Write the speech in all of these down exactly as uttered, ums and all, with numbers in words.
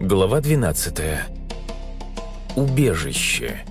Глава двенадцатая. Убежище.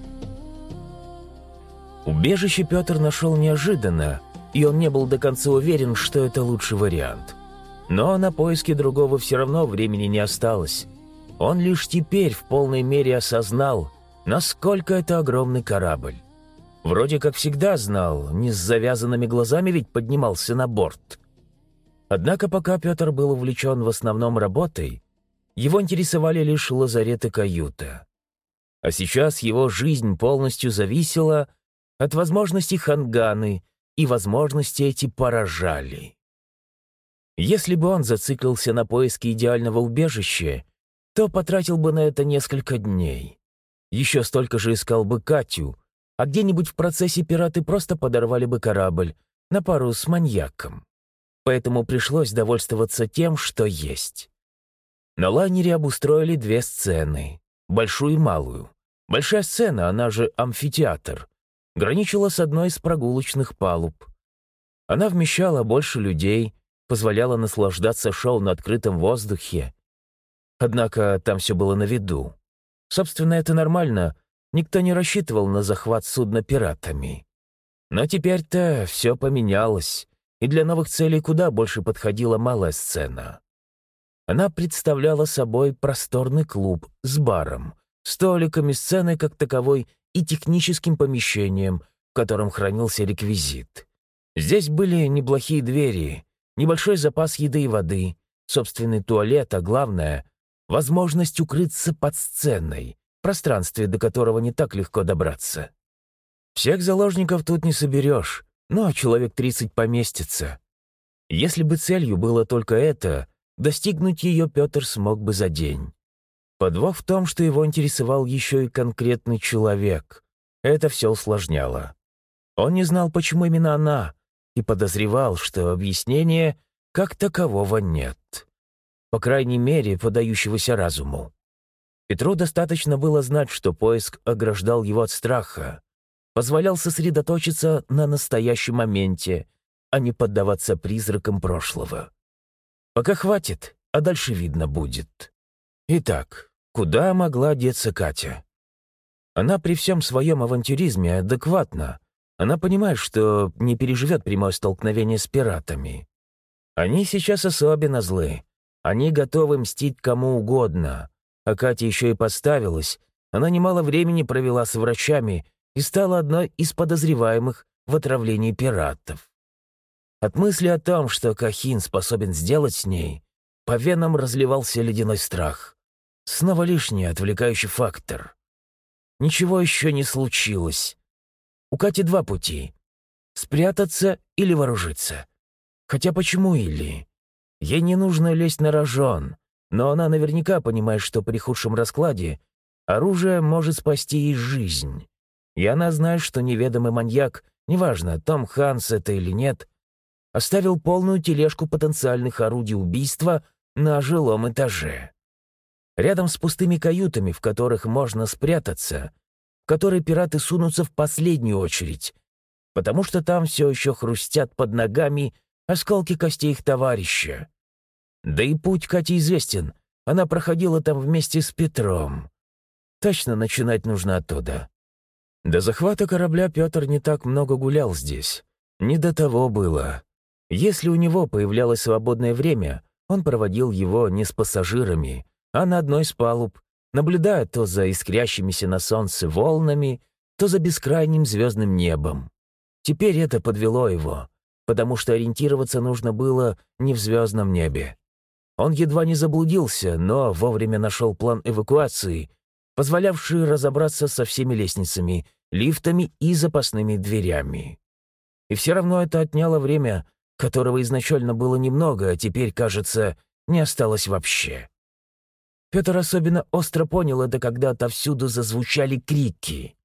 Убежище Петр нашел неожиданно, и он не был до конца уверен, что это лучший вариант. Но на поиски другого все равно времени не осталось. Он лишь теперь в полной мере осознал, насколько это огромный корабль. Вроде как всегда знал, не с завязанными глазами ведь поднимался на борт. Однако пока Петр был увлечен в основном работой, его интересовали лишь лазарет и каюта. А сейчас его жизнь полностью зависела от возможностей Ханганы, и возможности эти поражали. Если бы он зациклился на поиске идеального убежища, то потратил бы на это несколько дней. Еще столько же искал бы Катю, а где-нибудь в процессе пираты просто подорвали бы корабль на пару с маньяком. Поэтому пришлось довольствоваться тем, что есть. На лайнере обустроили две сцены, большую и малую. Большая сцена, она же амфитеатр, граничила с одной из прогулочных палуб. Она вмещала больше людей, позволяла наслаждаться шоу на открытом воздухе. Однако там все было на виду. Собственно, это нормально, никто не рассчитывал на захват судна пиратами. Но теперь-то все поменялось, и для новых целей куда больше подходила малая сцена. Она представляла собой просторный клуб с баром, столиками, сценой как таковой и техническим помещением, в котором хранился реквизит. Здесь были неплохие двери, небольшой запас еды и воды, собственный туалет, а главное — возможность укрыться под сценой, пространстве, до которого не так легко добраться. Всех заложников тут не соберешь, но человек тридцать поместится. Если бы целью было только это, достигнуть ее Петр смог бы за день. Подвох в том, что его интересовал еще и конкретный человек. Это все усложняло. Он не знал, почему именно она, и подозревал, что объяснения как такового нет. По крайней мере, подающегося разуму. Петру достаточно было знать, что поиск ограждал его от страха, позволял сосредоточиться на настоящем моменте, а не поддаваться призракам прошлого. Пока хватит, а дальше видно будет. Итак, куда могла деться Катя? Она при всем своем авантюризме адекватна. Она понимает, что не переживет прямое столкновение с пиратами. Они сейчас особенно злы. Они готовы мстить кому угодно. А Катя еще и подставилась. Она немало времени провела с врачами и стала одной из подозреваемых в отравлении пиратов. От мысли о том, что Кахин способен сделать с ней, по венам разливался ледяной страх. Снова лишний отвлекающий фактор. Ничего еще не случилось. У Кати два пути — спрятаться или вооружиться. Хотя почему или? Ей не нужно лезть на рожон, но она наверняка понимает, что при худшем раскладе оружие может спасти ей жизнь. И она знает, что неведомый маньяк, неважно, Том Ханс это или нет, оставил полную тележку потенциальных орудий убийства на жилом этаже. Рядом с пустыми каютами, в которых можно спрятаться, в которые пираты сунутся в последнюю очередь, потому что там все еще хрустят под ногами осколки костей их товарища. Да и путь Кате известен, она проходила там вместе с Петром. Точно начинать нужно оттуда. До захвата корабля Петр не так много гулял здесь. Не до того было. Если у него появлялось свободное время, он проводил его не с пассажирами, а на одной из палуб, наблюдая то за искрящимися на солнце волнами, то за бескрайним звездным небом. Теперь это подвело его, потому что ориентироваться нужно было не в звездном небе. Он едва не заблудился, но вовремя нашел план эвакуации, позволявший разобраться со всеми лестницами, лифтами и запасными дверями. И все равно это отняло время, которого изначально было немного, а теперь, кажется, не осталось вообще. Петр особенно остро понял это, когда отовсюду зазвучали крики.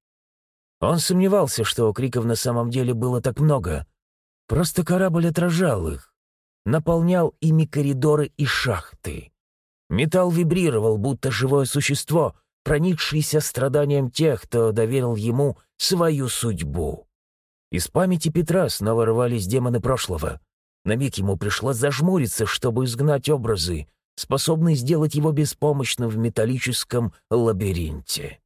Он сомневался, что криков на самом деле было так много. Просто корабль отражал их, наполнял ими коридоры и шахты. Металл вибрировал, будто живое существо, проникшееся страданием тех, кто доверил ему свою судьбу. Из памяти Петра снова рвались демоны прошлого. На миг ему пришлось зажмуриться, чтобы изгнать образы, способный сделать его беспомощным в металлическом лабиринте.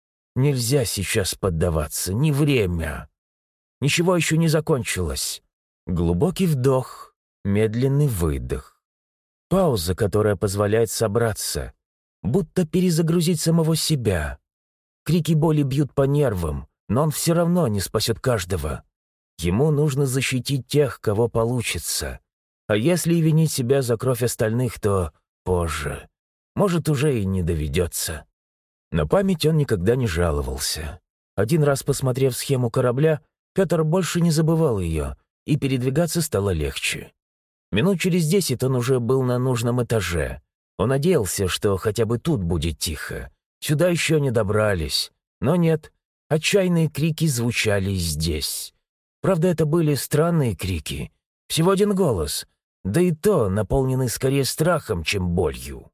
Нельзя сейчас поддаваться, не время. Ничего еще не закончилось. Глубокий вдох, медленный выдох. Пауза, которая позволяет собраться, будто перезагрузить самого себя. Крики боли бьют по нервам, но он все равно не спасет каждого. Ему нужно защитить тех, кого получится. А если и винить себя за кровь остальных, то позже. Может, уже и не доведется. На память он никогда не жаловался. Один раз посмотрев схему корабля, Петр больше не забывал ее, и передвигаться стало легче. Минут через десять он уже был на нужном этаже. Он надеялся, что хотя бы тут будет тихо. Сюда еще не добрались. Но нет, отчаянные крики звучали здесь. Правда, это были странные крики. Всего один голос, да и то наполненный скорее страхом, чем болью.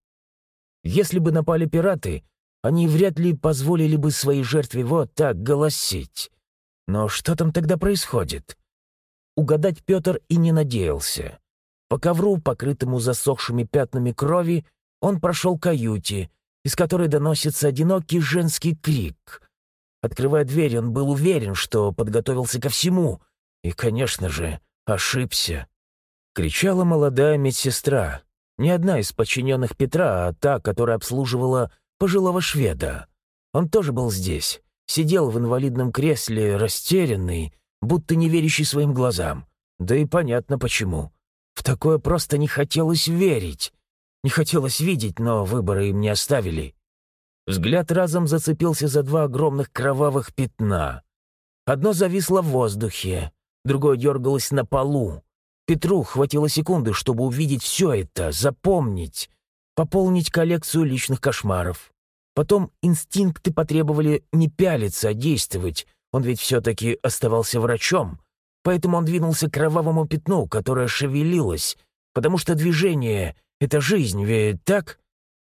Если бы напали пираты, они вряд ли позволили бы своей жертве вот так голосить. Но что там тогда происходит? Угадать Петр и не надеялся. По ковру, покрытому засохшими пятнами крови, он прошел к каюте, из которой доносится одинокий женский крик. Открывая дверь, он был уверен, что подготовился ко всему, и, конечно же, ошибся. Кричала молодая медсестра, не одна из подчиненных Петра, а та, которая обслуживала пожилого шведа. Он тоже был здесь, сидел в инвалидном кресле, растерянный, будто не верящий своим глазам. Да и понятно почему. В такое просто не хотелось верить. Не хотелось видеть, но выбора им не оставили. Взгляд разом зацепился за два огромных кровавых пятна. Одно зависло в воздухе, другое дергалось на полу. Петру хватило секунды, чтобы увидеть все это, запомнить, пополнить коллекцию личных кошмаров. Потом инстинкты потребовали не пялиться, а действовать. Он ведь все-таки оставался врачом. Поэтому он двинулся к кровавому пятну, которое шевелилось, потому что движение — это жизнь, ведь так?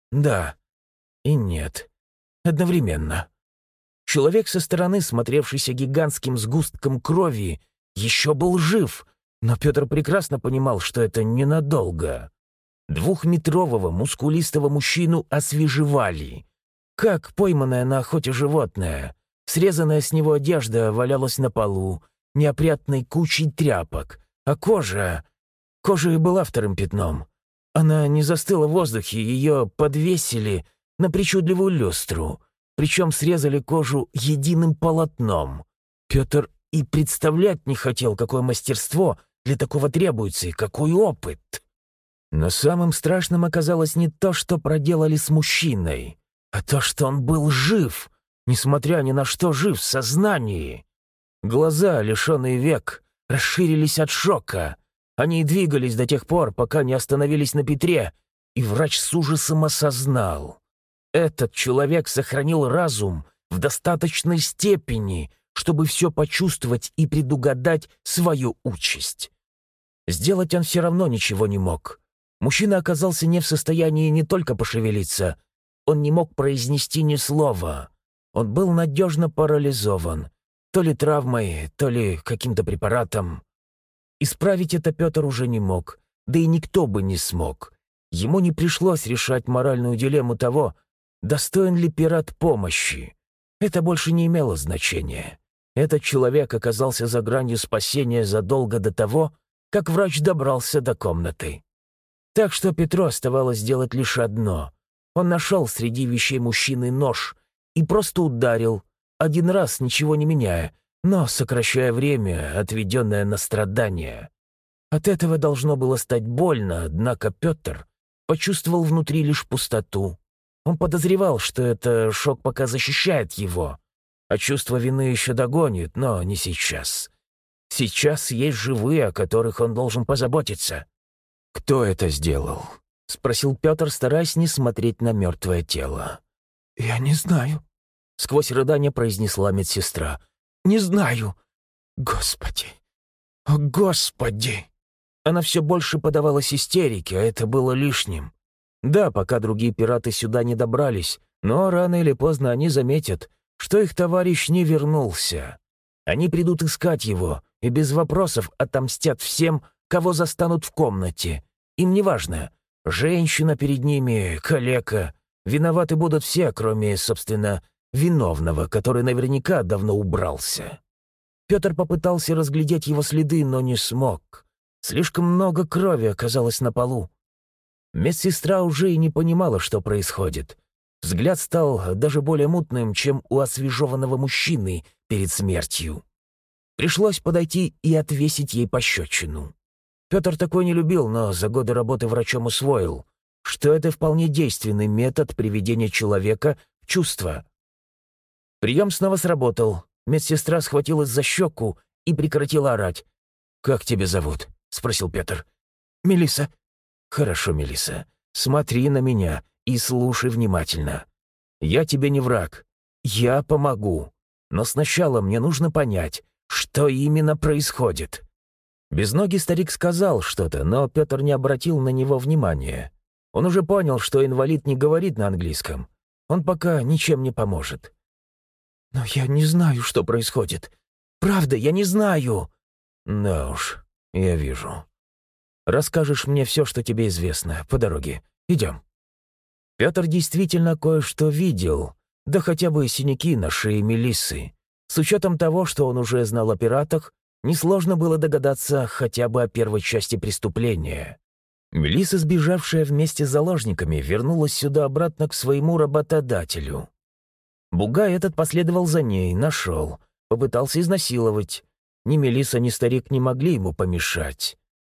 Да и нет. Одновременно. Человек со стороны, смотревшийся гигантским сгустком крови, еще был жив, но Петр прекрасно понимал, что это ненадолго. Двухметрового мускулистого мужчину освежевали. Как пойманное на охоте животное. Срезанная с него одежда валялась на полу, неопрятной кучей тряпок, а кожа... Кожа и была вторым пятном. Она не застыла в воздухе, ее подвесили на причудливую люстру, причем срезали кожу единым полотном. Петр и представлять не хотел, какое мастерство для такого требуется и какой опыт. Но самым страшным оказалось не то, что проделали с мужчиной, а то, что он был жив, несмотря ни на что жив в сознании. Глаза, лишенные век, расширились от шока. Они двигались до тех пор, пока не остановились на Петре, и врач с ужасом осознал. Этот человек сохранил разум в достаточной степени, чтобы все почувствовать и предугадать свою участь. Сделать он все равно ничего не мог. Мужчина оказался не в состоянии не только пошевелиться, он не мог произнести ни слова. Он был надежно парализован. То ли травмой, то ли каким-то препаратом. Исправить это Петр уже не мог, да и никто бы не смог. Ему не пришлось решать моральную дилемму того, достоин ли пират помощи. Это больше не имело значения. Этот человек оказался за гранью спасения задолго до того, как врач добрался до комнаты. Так что Петру оставалось сделать лишь одно. Он нашел среди вещей мужчины нож и просто ударил, один раз ничего не меняя, но сокращая время, отведенное на страдания. От этого должно было стать больно, однако Петр почувствовал внутри лишь пустоту. Он подозревал, что это шок пока защищает его, а чувство вины еще догонит, но не сейчас. Сейчас есть живые, о которых он должен позаботиться. «Кто это сделал?» — спросил Петр, стараясь не смотреть на мертвое тело. «Я не знаю», — сквозь рыдание произнесла медсестра. «Не знаю. Господи! О, Господи!» Она все больше подавалась истерике, а это было лишним. Да, пока другие пираты сюда не добрались, но рано или поздно они заметят, что их товарищ не вернулся. Они придут искать его и без вопросов отомстят всем, кого застанут в комнате. Им не важно, Женщина перед ними, калека. Виноваты будут все, кроме, собственно, виновного, который наверняка давно убрался. Петр попытался разглядеть его следы, но не смог. Слишком много крови оказалось на полу. Медсестра уже и не понимала, что происходит. Взгляд стал даже более мутным, чем у освежеванного мужчины перед смертью. Пришлось подойти и отвесить ей пощечину. Петр такой не любил, но за годы работы врачом усвоил, что это вполне действенный метод приведения человека в чувство. Прием снова сработал. Медсестра схватилась за щеку и прекратила орать. «Как тебя зовут?» — спросил Петр. «Мелисса». «Хорошо, Мелисса. Смотри на меня и слушай внимательно. Я тебе не враг. Я помогу. Но сначала мне нужно понять, что именно происходит». Безногий старик сказал что-то, но Петр не обратил на него внимания. Он уже понял, что инвалид не говорит на английском. Он пока ничем не поможет. «Но я не знаю, что происходит. Правда, я не знаю». «Да уж, я вижу. Расскажешь мне все, что тебе известно, по дороге. Идем». Петр действительно кое-что видел, да хотя бы синяки на шее Мелиссы. С учетом того, что он уже знал о пиратах, несложно было догадаться хотя бы о первой части преступления. Мелисса, сбежавшая вместе с заложниками, вернулась сюда обратно к своему работодателю. Бугай этот последовал за ней, нашел, попытался изнасиловать. Ни Мелисса, ни старик не могли ему помешать.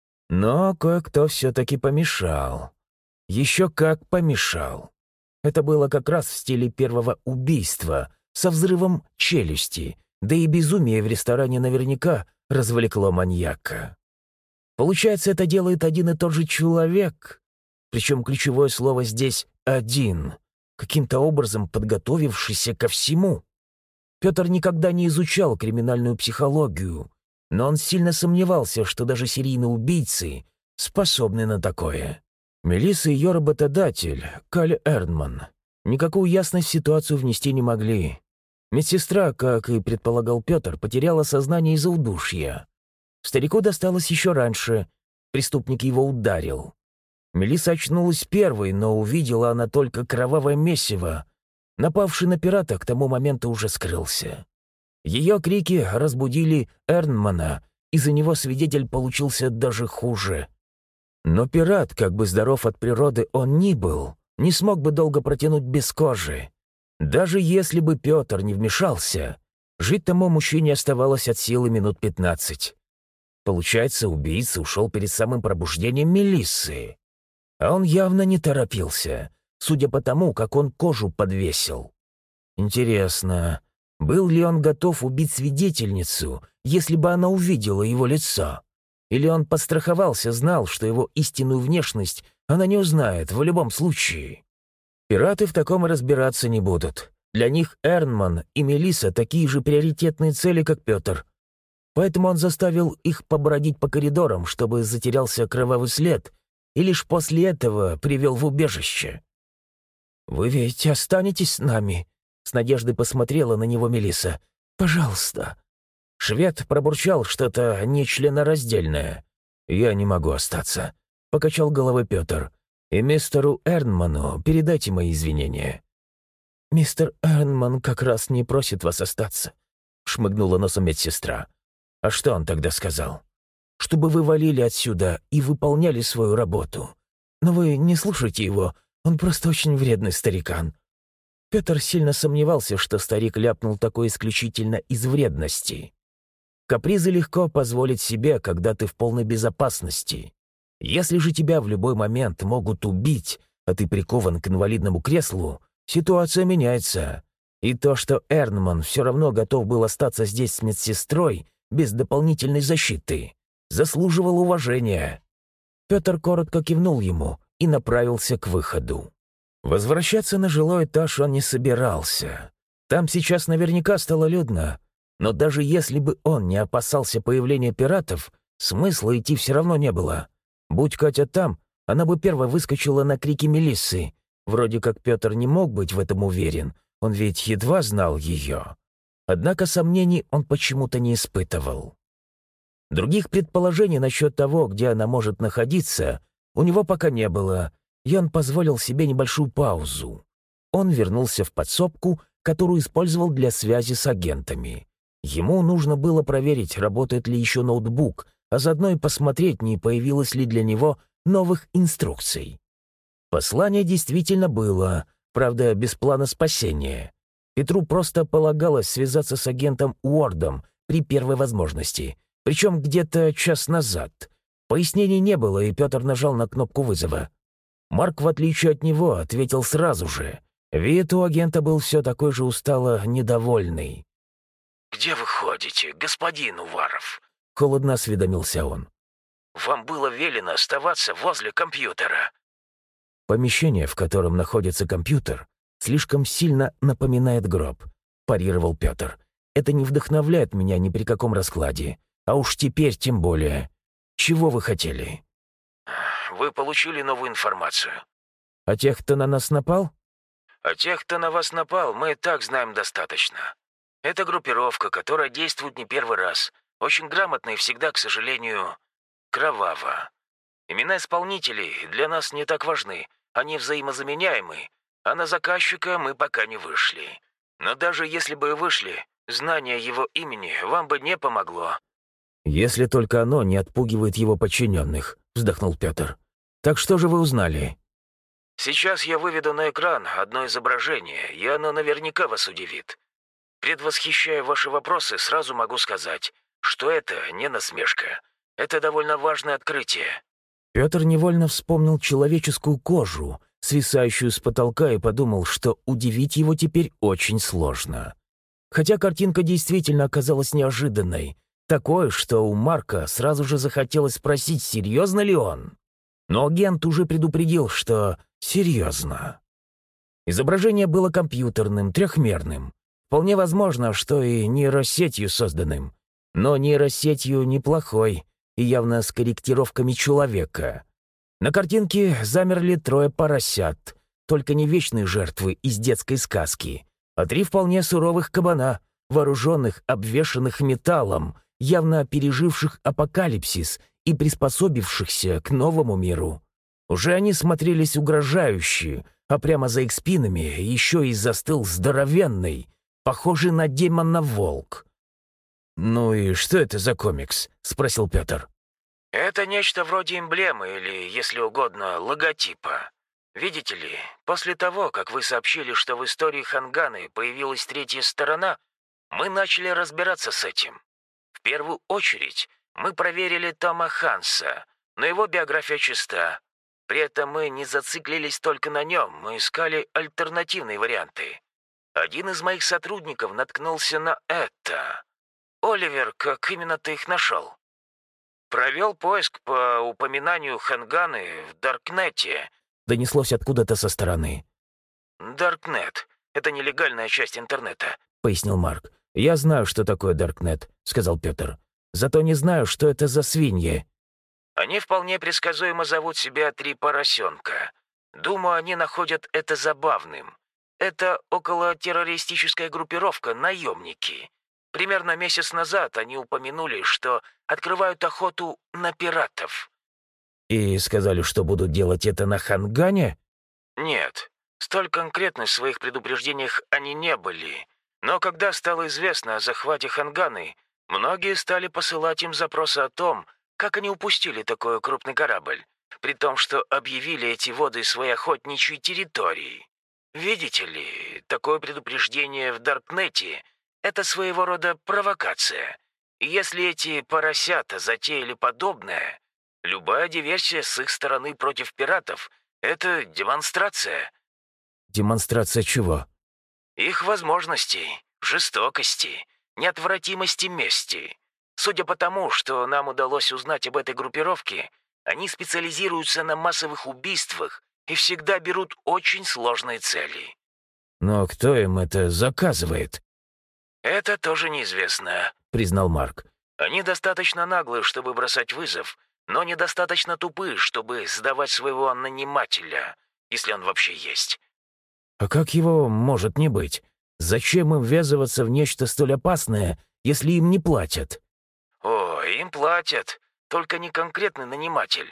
Но кое-кто все-таки помешал. Еще как помешал. Это было как раз в стиле первого убийства, со взрывом челюсти, да и безумие в ресторане наверняка развлекло маньяка. Получается, это делает один и тот же человек, причем ключевое слово здесь «один», каким-то образом подготовившийся ко всему. Петр никогда не изучал криминальную психологию, но он сильно сомневался, что даже серийные убийцы способны на такое. Мелисса и ее работодатель, Каль Эрнман, никакую ясность в ситуацию внести не могли. Медсестра, как и предполагал Петр, потеряла сознание из-за удушья. Старику досталось еще раньше. Преступник его ударил. Мелисса очнулась первой, но увидела она только кровавое месиво. Напавший на пирата к тому моменту уже скрылся. Ее крики разбудили Эрнмана, из-за него свидетель получился даже хуже. Но пират, как бы здоров от природы он ни был, не смог бы долго протянуть без кожи. Даже если бы Петр не вмешался, жить тому мужчине оставалось от силы минут пятнадцать. Получается, убийца ушел перед самым пробуждением Мелиссы. А он явно не торопился, судя по тому, как он кожу подвесил. Интересно, был ли он готов убить свидетельницу, если бы она увидела его лицо? Или он подстраховался, знал, что его истинную внешность она не узнает в любом случае? Пираты в таком и разбираться не будут. Для них Эрнман и Мелисса такие же приоритетные цели, как Петр. Поэтому он заставил их побродить по коридорам, чтобы затерялся кровавый след, и лишь после этого привел в убежище. «Вы ведь останетесь с нами?» — с надеждой посмотрела на него Мелисса. «Пожалуйста». Швед пробурчал что-то нечленораздельное. «Я не могу остаться», — покачал головой Петр. «И мистеру Эрнману передайте мои извинения». «Мистер Эрнман как раз не просит вас остаться», — шмыгнула носом медсестра. «А что он тогда сказал?» «Чтобы вы валили отсюда и выполняли свою работу. Но вы не слушайте его, он просто очень вредный старикан». Петр сильно сомневался, что старик ляпнул такое исключительно из вредности. Капризы легко позволить себе, когда ты в полной безопасности. Если же тебя в любой момент могут убить, а ты прикован к инвалидному креслу, ситуация меняется. И то, что Эрнман все равно готов был остаться здесь с медсестрой без дополнительной защиты, заслуживал уважения. Петр коротко кивнул ему и направился к выходу. Возвращаться на жилой этаж он не собирался. Там сейчас наверняка стало людно, но даже если бы он не опасался появления пиратов, смысла идти все равно не было. Будь Катя там, она бы первой выскочила на крики Мелиссы. Вроде как Петр не мог быть в этом уверен, он ведь едва знал ее. Однако сомнений он почему-то не испытывал. Других предположений насчет того, где она может находиться, у него пока не было. Ян позволил себе небольшую паузу. Он вернулся в подсобку, которую использовал для связи с агентами. Ему нужно было проверить, работает ли еще ноутбук, а заодно и посмотреть, не появилось ли для него новых инструкций. Послание действительно было, правда, без плана спасения. Петру просто полагалось связаться с агентом Уордом при первой возможности, причем где-то час назад. Пояснений не было, и Петр нажал на кнопку вызова. Марк, в отличие от него, ответил сразу же. Вид у агента был все такой же устало недовольный. «Где вы ходите, господин Уваров?» — холодно осведомился он. «Вам было велено оставаться возле компьютера». «Помещение, в котором находится компьютер, слишком сильно напоминает гроб», — парировал Петр. «Это не вдохновляет меня ни при каком раскладе, а уж теперь тем более. Чего вы хотели?» «Вы получили новую информацию». «О тех, кто на нас напал?» «О тех, кто на вас напал, мы и так знаем достаточно. Это группировка, которая действует не первый раз, очень грамотно и всегда, к сожалению, кроваво. Имена исполнителей для нас не так важны, они взаимозаменяемы, а на заказчика мы пока не вышли. Но даже если бы и вышли, знание его имени вам бы не помогло». «Если только оно не отпугивает его подчиненных», — вздохнул Петр. «Так что же вы узнали?» «Сейчас я выведу на экран одно изображение, и оно наверняка вас удивит. Предвосхищая ваши вопросы, сразу могу сказать, что это не насмешка. Это довольно важное открытие». Петр невольно вспомнил человеческую кожу, свисающую с потолка, и подумал, что удивить его теперь очень сложно. Хотя картинка действительно оказалась неожиданной, такой, что у Марка сразу же захотелось спросить, серьезно ли он. Но агент уже предупредил, что серьезно. Изображение было компьютерным, трехмерным. Вполне возможно, что и нейросетью созданным. Но нейросетью неплохой и явно с корректировками человека. На картинке замерли трое поросят, только не вечные жертвы из детской сказки, а три вполне суровых кабана, вооруженных, обвешанных металлом, явно переживших апокалипсис и приспособившихся к новому миру. Уже они смотрелись угрожающе, а прямо за их спинами еще и застыл здоровенный, похожий на демона волк. «Ну и что это за комикс?» — спросил Петр. «Это нечто вроде эмблемы или, если угодно, логотипа. Видите ли, после того, как вы сообщили, что в истории Ханганы появилась третья сторона, мы начали разбираться с этим. В первую очередь мы проверили Тома Ханса, но его биография чиста. При этом мы не зациклились только на нем, мы искали альтернативные варианты. Один из моих сотрудников наткнулся на это. Оливер, как именно ты их нашел?» «Провел поиск по упоминанию Ханганы в Даркнете», — донеслось откуда-то со стороны. «Даркнет — это нелегальная часть интернета», — пояснил Марк. «Я знаю, что такое Даркнет», — сказал Петр. «Зато не знаю, что это за свиньи». «Они вполне предсказуемо зовут себя «Три поросенка». Думаю, они находят это забавным. Это околотеррористическая группировка «Наемники». Примерно месяц назад они упомянули, что открывают охоту на пиратов». «И сказали, что будут делать это на Хангане?» «Нет, столь конкретны в своих предупреждениях они не были. Но когда стало известно о захвате Ханганы, многие стали посылать им запросы о том, как они упустили такой крупный корабль, при том, что объявили эти воды своей охотничьей территорией. Видите ли, такое предупреждение в Даркнете — это своего рода провокация. И если эти поросята затеяли подобное, любая диверсия с их стороны против пиратов — это демонстрация». «Демонстрация чего?» «Их возможностей, жестокости, неотвратимости мести. Судя по тому, что нам удалось узнать об этой группировке, они специализируются на массовых убийствах и всегда берут очень сложные цели». «Но кто им это заказывает?» «Это тоже неизвестно», — признал Марк. «Они достаточно наглые, чтобы бросать вызов, но недостаточно тупые, чтобы сдавать своего нанимателя, если он вообще есть». «А как его может не быть? Зачем им ввязываться в нечто столь опасное, если им не платят?» «О, им платят, только не конкретный наниматель.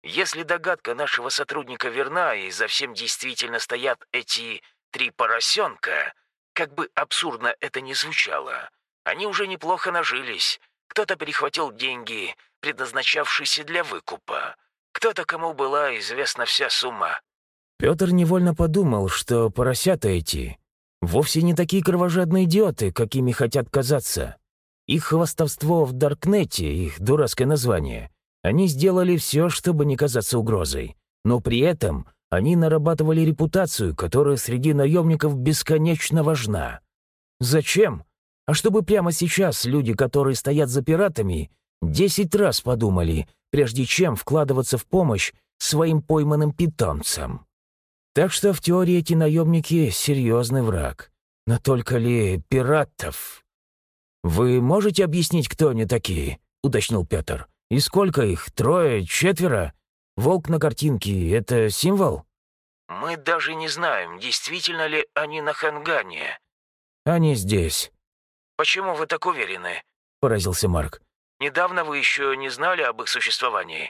Если догадка нашего сотрудника верна, и за всем действительно стоят эти три поросенка, как бы абсурдно это ни звучало, они уже неплохо нажились. Кто-то перехватил деньги, предназначавшиеся для выкупа. Кто-то, кому была известна вся сумма. Петр невольно подумал, что поросята эти вовсе не такие кровожадные идиоты, какими хотят казаться. Их хвастовство в Даркнете, их дурацкое название, они сделали все, чтобы не казаться угрозой. Но при этом они нарабатывали репутацию, которая среди наемников бесконечно важна. Зачем? А чтобы прямо сейчас люди, которые стоят за пиратами, десять раз подумали, прежде чем вкладываться в помощь своим пойманным питомцам. Так что в теории эти наемники — серьезный враг. Но только ли пиратов? «Вы можете объяснить, кто они такие?» — уточнил Петр. «И сколько их? Трое? Четверо? Волк на картинке — это символ?» «Мы даже не знаем, действительно ли они на Хангане». «Они здесь». «Почему вы так уверены?» — поразился Марк. «Недавно вы еще не знали об их существовании».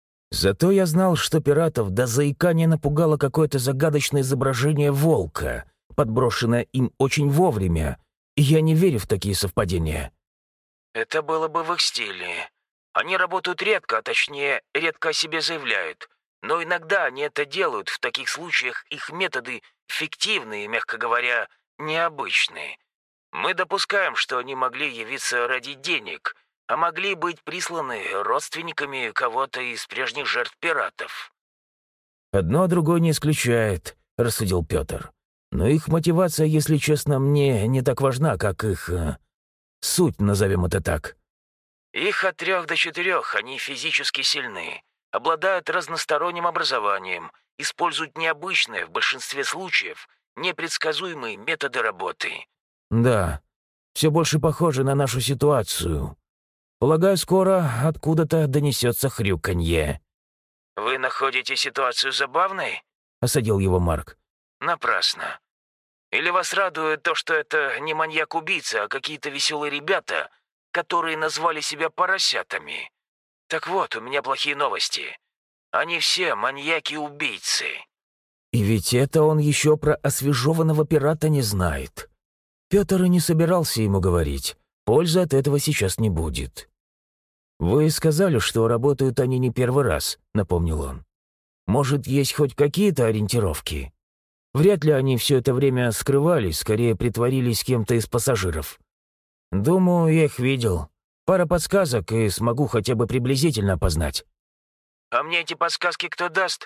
«Зато я знал, что пиратов до заикания напугало какое-то загадочное изображение волка, подброшенное им очень вовремя, и я не верю в такие совпадения». «Это было бы в их стиле. Они работают редко, а точнее, редко о себе заявляют. Но иногда они это делают, в таких случаях их методы фиктивные, мягко говоря, необычные. Мы допускаем, что они могли явиться ради денег, а могли быть присланы родственниками кого-то из прежних жертв пиратов». «Одно другое не исключает», — рассудил Петр. «Но их мотивация, если честно, мне не так важна, как их... Э, суть, назовем это так». «Их от трех до четырех, они физически сильны, обладают разносторонним образованием, используют необычные, в большинстве случаев, непредсказуемые методы работы». «Да, все больше похоже на нашу ситуацию. Полагаю, скоро откуда-то донесется хрюканье». «Вы находите ситуацию забавной?» — осадил его Марк. «Напрасно. Или вас радует то, что это не маньяк-убийца, а какие-то веселые ребята, которые назвали себя поросятами? Так вот, у меня плохие новости. Они все маньяки-убийцы». И ведь это он еще про освежеванного пирата не знает. Петр и не собирался ему говорить. Пользы от этого сейчас не будет. «Вы сказали, что работают они не первый раз», — напомнил он. «Может, есть хоть какие-то ориентировки? Вряд ли они все это время скрывались, скорее притворились кем-то из пассажиров. Думаю, я их видел. Пара подсказок, и смогу хотя бы приблизительно опознать». «А мне эти подсказки кто даст?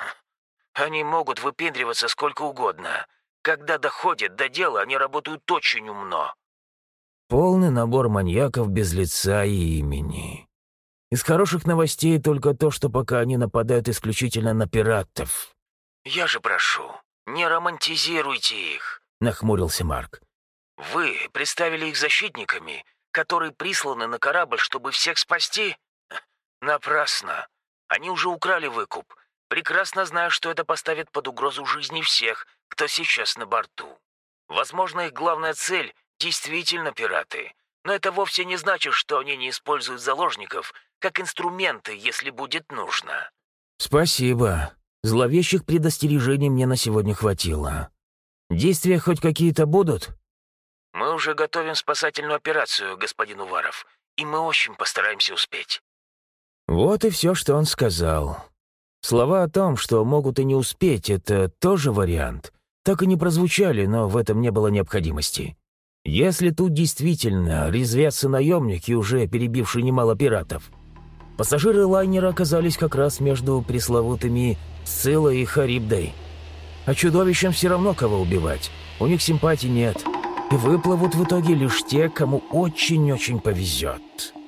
Они могут выпендриваться сколько угодно. Когда доходят до дела, они работают очень умно». Полный набор маньяков без лица и имени. Из хороших новостей только то, что пока они нападают исключительно на пиратов. «Я же прошу, не романтизируйте их», — нахмурился Марк. «Вы представили их защитниками, которые присланы на корабль, чтобы всех спасти? Напрасно. Они уже украли выкуп, прекрасно зная, что это поставит под угрозу жизни всех, кто сейчас на борту. Возможно, их главная цель действительно пираты, но это вовсе не значит, что они не используют заложников как инструменты, если будет нужно». «Спасибо. Зловещих предостережений мне на сегодня хватило. Действия хоть какие-то будут?» «Мы уже готовим спасательную операцию, господин Уваров, и мы очень постараемся успеть». Вот и все, что он сказал. Слова о том, что могут и не успеть, это тоже вариант. Так и не прозвучали, но в этом не было необходимости. Если тут действительно резвятся наемники, уже перебившие немало пиратов, пассажиры лайнера оказались как раз между пресловутыми Сциллой и Харибдой. А чудовищам все равно кого убивать, у них симпатий нет, и выплывут в итоге лишь те, кому очень-очень повезет.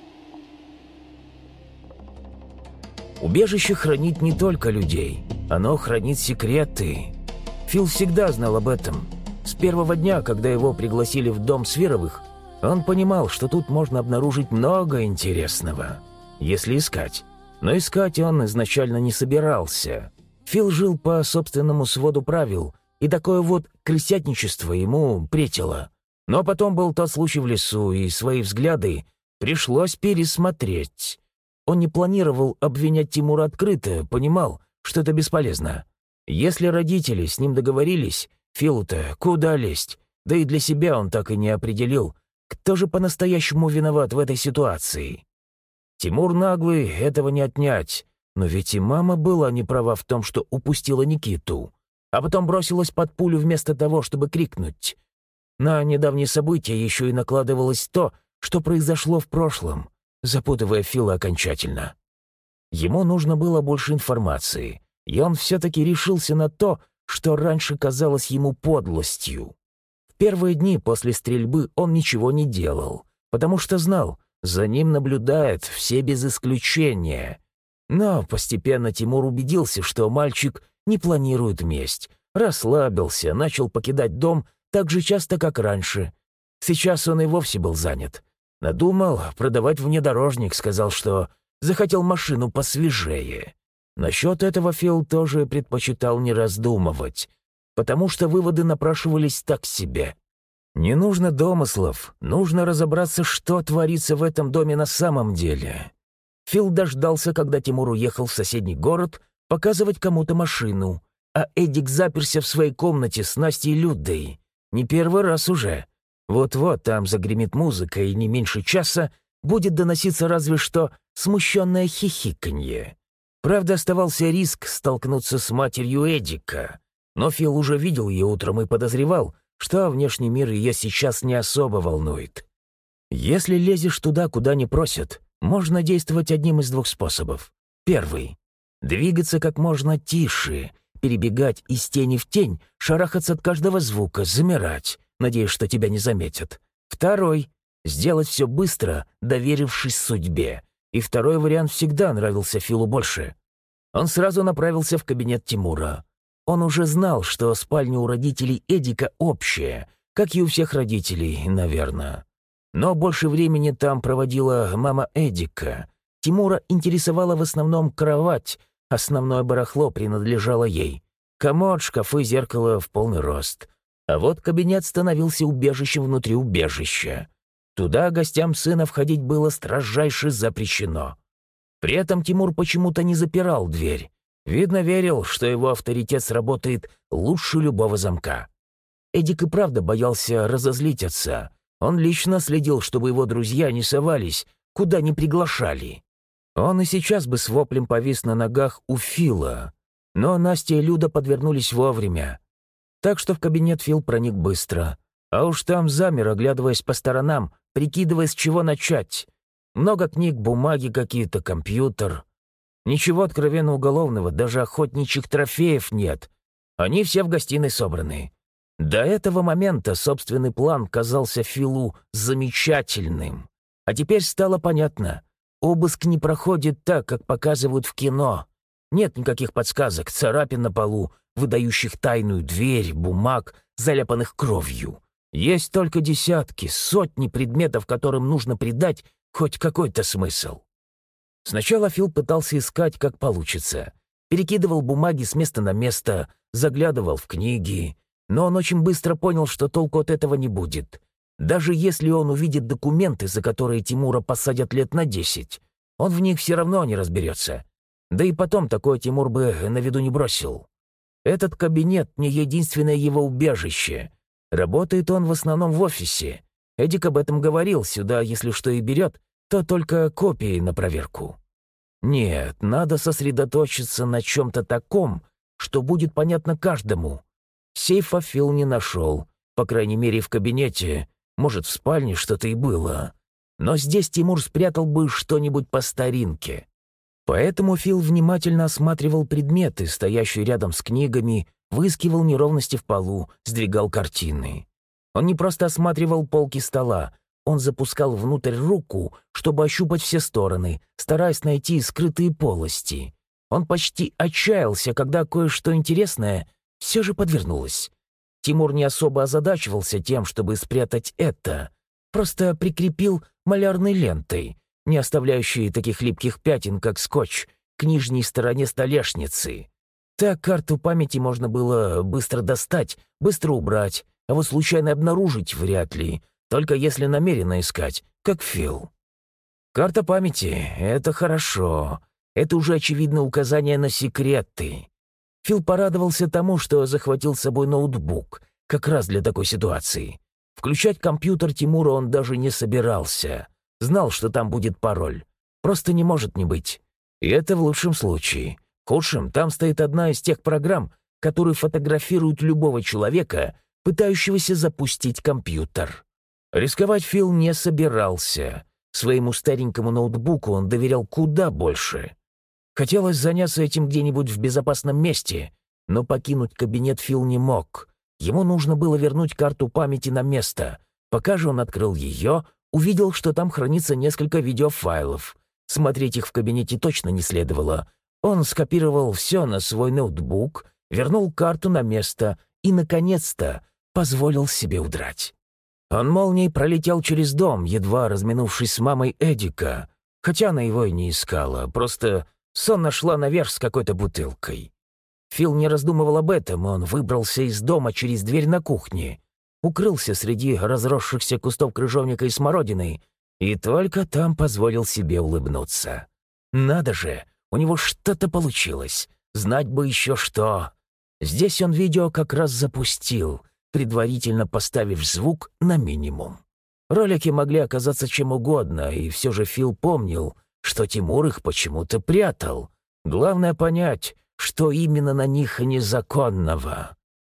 Убежище хранит не только людей, оно хранит секреты. Фил всегда знал об этом. С первого дня, когда его пригласили в дом Свировых, он понимал, что тут можно обнаружить много интересного, если искать. Но искать он изначально не собирался. Фил жил по собственному своду правил, и такое вот крысятничество ему претило. Но потом был тот случай в лесу, и свои взгляды пришлось пересмотреть. Он не планировал обвинять Тимура открыто, понимал, что это бесполезно. Если родители с ним договорились, Филу-то куда лезть? Да и для себя он так и не определил, кто же по-настоящему виноват в этой ситуации. Тимур наглый, этого не отнять, но ведь и мама была не права в том, что упустила Никиту, а потом бросилась под пулю вместо того, чтобы крикнуть. На недавние события еще и накладывалось то, что произошло в прошлом, запутывая Фила окончательно. Ему нужно было больше информации, и он все-таки решился на то, что раньше казалось ему подлостью. В первые дни после стрельбы он ничего не делал, потому что знал, за ним наблюдают все без исключения. Но постепенно Тимур убедился, что мальчик не планирует месть, расслабился, начал покидать дом так же часто, как раньше. Сейчас он и вовсе был занят. Надумал продавать внедорожник, сказал, что захотел машину посвежее. Насчет этого Фил тоже предпочитал не раздумывать, потому что выводы напрашивались так себе. Не нужно домыслов, нужно разобраться, что творится в этом доме на самом деле. Фил дождался, когда Тимур уехал в соседний город показывать кому-то машину, а Эдик заперся в своей комнате с Настей и Людой. Не первый раз уже. Вот-вот там загремит музыка, и не меньше часа будет доноситься разве что смущенное хихиканье. Правда, оставался риск столкнуться с матерью Эдика, но Фил уже видел ее утром и подозревал, что внешний мир ее сейчас не особо волнует. Если лезешь туда, куда не просят, можно действовать одним из двух способов. Первый — двигаться как можно тише, перебегать из тени в тень, шарахаться от каждого звука, замирать, надеясь, что тебя не заметят. Второй — сделать все быстро, доверившись судьбе. И второй вариант всегда нравился Филу больше. Он сразу направился в кабинет Тимура. Он уже знал, что спальня у родителей Эдика общая, как и у всех родителей, наверное. Но больше времени там проводила мама Эдика. Тимура интересовала в основном кровать, основное барахло принадлежало ей. Комод, шкафы, зеркало в полный рост. А вот кабинет становился убежищем внутри убежища. Туда гостям сына входить было строжайше запрещено. При этом Тимур почему-то не запирал дверь. Видно, верил, что его авторитет сработает лучше любого замка. Эдик и правда боялся разозлить отца. Он лично следил, чтобы его друзья не совались, куда не приглашали. Он и сейчас бы с воплем повис на ногах у Фила. Но Настя и Люда подвернулись вовремя. Так что в кабинет Фил проник быстро. А уж там замер, оглядываясь по сторонам, прикидывая, с чего начать. Много книг, бумаги какие-то, компьютер. Ничего откровенно уголовного, даже охотничьих трофеев нет. Они все в гостиной собраны. До этого момента собственный план казался Филу замечательным. А теперь стало понятно. Обыск не проходит так, как показывают в кино. Нет никаких подсказок, царапин на полу, выдающих тайную дверь, бумаг, заляпанных кровью. Есть только десятки, сотни предметов, которым нужно придать хоть какой-то смысл. Сначала Фил пытался искать, как получится. Перекидывал бумаги с места на место, заглядывал в книги. Но он очень быстро понял, что толку от этого не будет. Даже если он увидит документы, за которые Тимура посадят лет на десять, он в них все равно не разберется. Да и потом такое Тимур бы на виду не бросил. Этот кабинет не единственное его убежище. Работает он в основном в офисе. Эдик об этом говорил, сюда, если что и берет, то только копии на проверку. Нет, надо сосредоточиться на чем-то таком, что будет понятно каждому. Сейфа Фил не нашел, по крайней мере в кабинете, может в спальне что-то и было. Но здесь Тимур спрятал бы что-нибудь по старинке. Поэтому Фил внимательно осматривал предметы, стоящие рядом с книгами, выискивал неровности в полу, сдвигал картины. Он не просто осматривал полки стола, он запускал внутрь руку, чтобы ощупать все стороны, стараясь найти скрытые полости. Он почти отчаялся, когда кое-что интересное все же подвернулось. Тимур не особо озадачивался тем, чтобы спрятать это, просто прикрепил малярной лентой, не оставляющей таких липких пятен, как скотч, к нижней стороне столешницы. Так карту памяти можно было быстро достать, быстро убрать, а вот случайно обнаружить вряд ли, только если намеренно искать, как Фил. Карта памяти — это хорошо. Это уже, очевидно, указание на секреты. Фил порадовался тому, что захватил с собой ноутбук, как раз для такой ситуации. Включать компьютер Тимура он даже не собирался. Знал, что там будет пароль. Просто не может не быть. И это в лучшем случае. В худшем там стоит одна из тех программ, которые фотографируют любого человека, пытающегося запустить компьютер. Рисковать Фил не собирался. Своему старенькому ноутбуку он доверял куда больше. Хотелось заняться этим где-нибудь в безопасном месте, но покинуть кабинет Фил не мог. Ему нужно было вернуть карту памяти на место. Пока же он открыл ее, увидел, что там хранится несколько видеофайлов. Смотреть их в кабинете точно не следовало. Он скопировал все на свой ноутбук, вернул карту на место и, наконец-то, позволил себе удрать. Он молнией пролетел через дом, едва разминувшись с мамой Эдика, хотя она его и не искала, просто сонно шла наверх с какой-то бутылкой. Фил не раздумывал об этом, он выбрался из дома через дверь на кухне, укрылся среди разросшихся кустов крыжовника и смородины и только там позволил себе улыбнуться. Надо же, у него что-то получилось, знать бы еще что. Здесь он видео как раз запустил, предварительно поставив звук на минимум. Ролики могли оказаться чем угодно, и все же Фил помнил, что Тимур их почему-то прятал. Главное понять, что именно на них незаконного.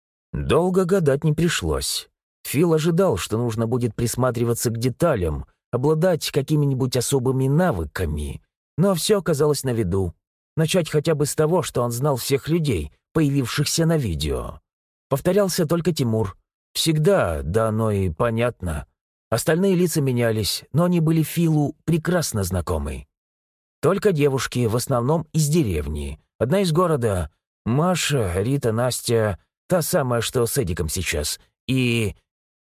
Долго гадать не пришлось. Фил ожидал, что нужно будет присматриваться к деталям, обладать какими-нибудь особыми навыками, но все оказалось на виду. Начать хотя бы с того, что он знал всех людей, появившихся на видео. Повторялся только Тимур. Всегда, да оно и понятно. Остальные лица менялись, но они были Филу прекрасно знакомы. Только девушки, в основном из деревни. Одна из города. Маша, Рита, Настя, та самая, что с Эдиком сейчас. И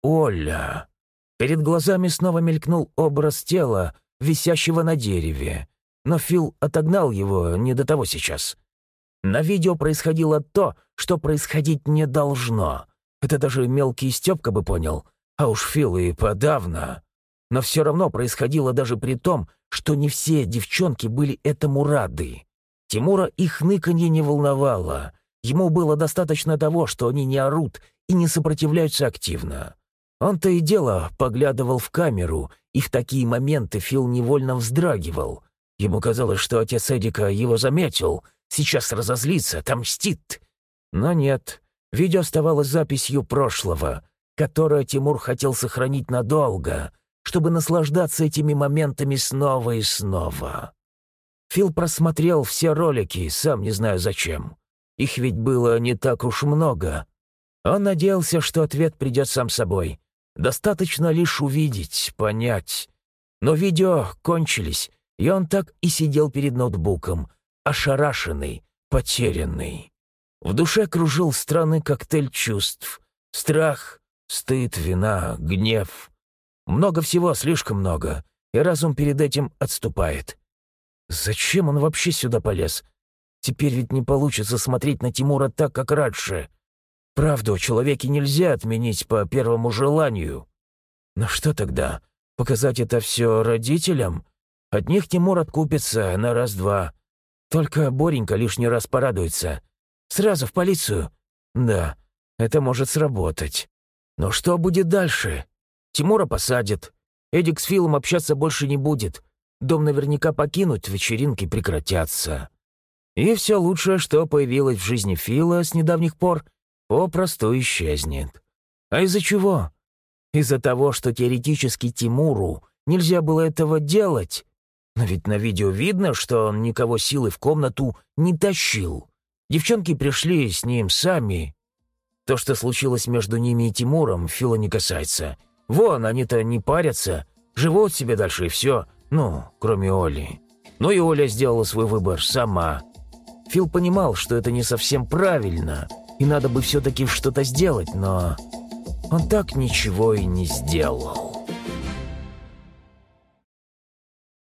Оля. Перед глазами снова мелькнул образ тела, висящего на дереве. Но Фил отогнал его, не до того сейчас. На видео происходило то, что происходить не должно. Это даже мелкий Степка бы понял, а уж Фил и подавно. Но все равно происходило даже при том, что не все девчонки были этому рады. Тимура их ныканье не волновало. Ему было достаточно того, что они не орут и не сопротивляются активно. Он-то и дело поглядывал в камеру, и в такие моменты Фил невольно вздрагивал. Ему казалось, что отец Эдика его заметил, сейчас разозлится, отомстит. Но нет, видео оставалось записью прошлого, которое Тимур хотел сохранить надолго, чтобы наслаждаться этими моментами снова и снова. Фил просмотрел все ролики, сам не знаю зачем. Их ведь было не так уж много. Он надеялся, что ответ придет сам собой. Достаточно лишь увидеть, понять. Но видео кончились, и он так и сидел перед ноутбуком, ошарашенный, потерянный. В душе кружил странный коктейль чувств. Страх, стыд, вина, гнев. Много всего, слишком много, и разум перед этим отступает. Зачем он вообще сюда полез? Теперь ведь не получится смотреть на Тимура так, как раньше. Правду о человеке нельзя отменить по первому желанию. Но что тогда? Показать это все родителям? От них Тимур откупится на раз-два. Только Боренька лишний раз порадуется. Сразу в полицию? Да, это может сработать. Но что будет дальше? Тимура посадят. Эдик с Филом общаться больше не будет. Дом наверняка покинут, вечеринки прекратятся. И все лучшее, что появилось в жизни Фила с недавних пор, попросту исчезнет. А из-за чего? Из-за того, что теоретически Тимуру нельзя было этого делать. Но ведь на видео видно, что он никого силой в комнату не тащил. Девчонки пришли с ним сами. То, что случилось между ними и Тимуром, Фила не касается. Вон, они-то не парятся, живут себе дальше и все. Ну, кроме Оли. Ну и Оля сделала свой выбор сама. Фил понимал, что это не совсем правильно, и надо бы все-таки что-то сделать, но он так ничего и не сделал.